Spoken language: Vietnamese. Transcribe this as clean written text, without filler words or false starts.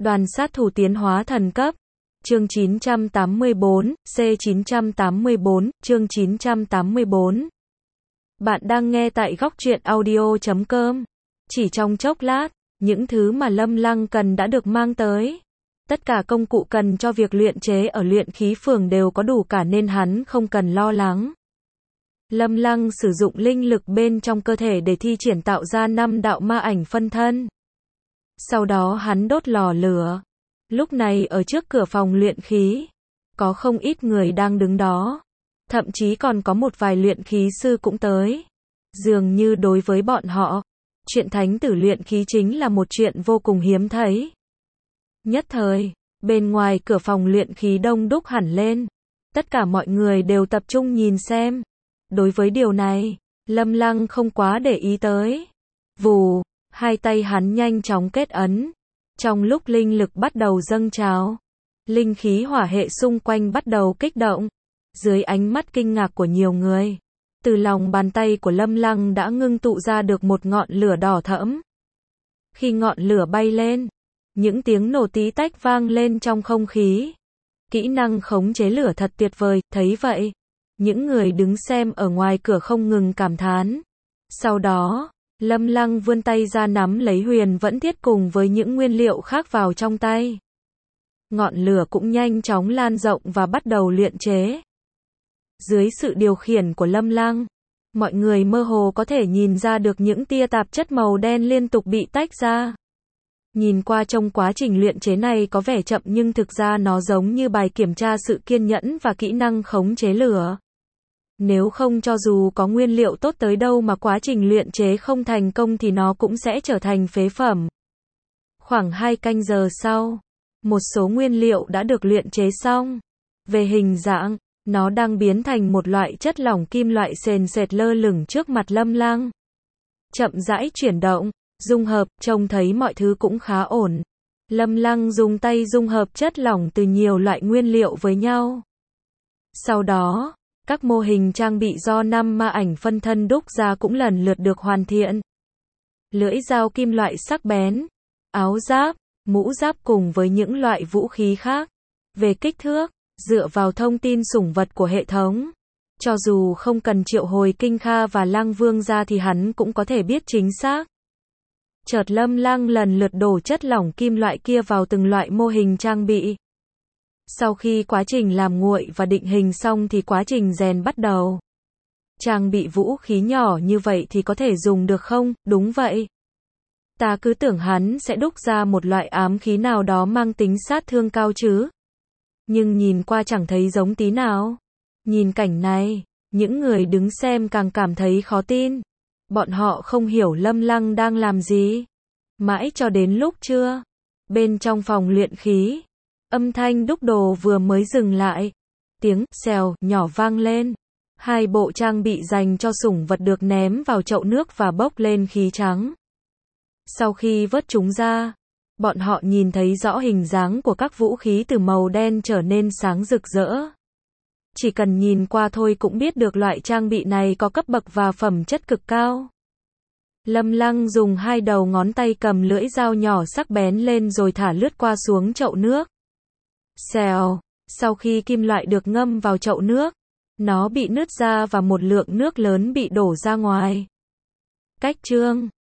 Đoàn sát thủ tiến hóa thần cấp. Chương 984, C984, chương 984. Bạn đang nghe tại góc truyện audio.com. Chỉ trong chốc lát, những thứ mà Lâm Lăng cần đã được mang tới. Tất cả công cụ cần cho việc luyện chế ở luyện khí phường đều có đủ cả nên hắn không cần lo lắng. Lâm Lăng sử dụng linh lực bên trong cơ thể để thi triển tạo ra 5 đạo ma ảnh phân thân. Sau đó hắn đốt lò lửa. Lúc này ở trước cửa phòng luyện khí, có không ít người đang đứng đó. Thậm chí còn có một vài luyện khí sư cũng tới. Dường như đối với bọn họ, chuyện thánh tử luyện khí chính là một chuyện vô cùng hiếm thấy. Nhất thời, bên ngoài cửa phòng luyện khí đông đúc hẳn lên. Tất cả mọi người đều tập trung nhìn xem. Đối với điều này, Lâm Lăng không quá để ý tới. Vù, hai tay hắn nhanh chóng kết ấn. Trong lúc linh lực bắt đầu dâng trào, linh khí hỏa hệ xung quanh bắt đầu kích động. Dưới ánh mắt kinh ngạc của nhiều người, từ lòng bàn tay của Lâm Lăng đã ngưng tụ ra được một ngọn lửa đỏ thẫm. Khi ngọn lửa bay lên, những tiếng nổ tí tách vang lên trong không khí. Kỹ năng khống chế lửa thật tuyệt vời, thấy vậy, những người đứng xem ở ngoài cửa không ngừng cảm thán. Sau đó, Lâm Lăng vươn tay ra nắm lấy huyền vẫn thiết cùng với những nguyên liệu khác vào trong tay. Ngọn lửa cũng nhanh chóng lan rộng và bắt đầu luyện chế. Dưới sự điều khiển của Lâm Lăng, mọi người mơ hồ có thể nhìn ra được những tia tạp chất màu đen liên tục bị tách ra. Nhìn qua trong quá trình luyện chế này có vẻ chậm nhưng thực ra nó giống như bài kiểm tra sự kiên nhẫn và kỹ năng khống chế lửa. Nếu không cho dù có nguyên liệu tốt tới đâu mà quá trình luyện chế không thành công thì nó cũng sẽ trở thành phế phẩm. Khoảng 2 canh giờ sau, một số nguyên liệu đã được luyện chế xong. Về hình dạng, nó đang biến thành một loại chất lỏng kim loại sền sệt lơ lửng trước mặt Lâm Lăng. Chậm rãi chuyển động, dung hợp, trông thấy mọi thứ cũng khá ổn. Lâm Lăng dùng tay dung hợp chất lỏng từ nhiều loại nguyên liệu với nhau. Sau đó, các mô hình trang bị do 5 ma ảnh phân thân đúc ra cũng lần lượt được hoàn thiện. Lưỡi dao kim loại sắc bén, áo giáp, mũ giáp cùng với những loại vũ khí khác. Về kích thước, dựa vào thông tin sủng vật của hệ thống, cho dù không cần triệu hồi Kinh Kha và Lăng Vương ra thì hắn cũng có thể biết chính xác. Chợt Lâm Lăng lần lượt đổ chất lỏng kim loại kia vào từng loại mô hình trang bị. Sau khi quá trình làm nguội và định hình xong thì quá trình rèn bắt đầu. Trang bị vũ khí nhỏ như vậy thì có thể dùng được không? Đúng vậy. Ta cứ tưởng hắn sẽ đúc ra một loại ám khí nào đó mang tính sát thương cao chứ. Nhưng nhìn qua chẳng thấy giống tí nào. Nhìn cảnh này, những người đứng xem càng cảm thấy khó tin. Bọn họ không hiểu Lâm Lăng đang làm gì. Mãi cho đến lúc trưa, bên trong phòng luyện khí, âm thanh đúc đồ vừa mới dừng lại. Tiếng xèo nhỏ vang lên. 2 bộ trang bị dành cho sủng vật được ném vào chậu nước và bốc lên khí trắng. Sau khi vớt chúng ra, bọn họ nhìn thấy rõ hình dáng của các vũ khí từ màu đen trở nên sáng rực rỡ. Chỉ cần nhìn qua thôi cũng biết được loại trang bị này có cấp bậc và phẩm chất cực cao. Lâm Lăng dùng 2 đầu ngón tay cầm lưỡi dao nhỏ sắc bén lên rồi thả lướt qua xuống chậu nước. Xèo, sau khi kim loại được ngâm vào chậu nước, nó bị nứt ra và một lượng nước lớn bị đổ ra ngoài. Cách chương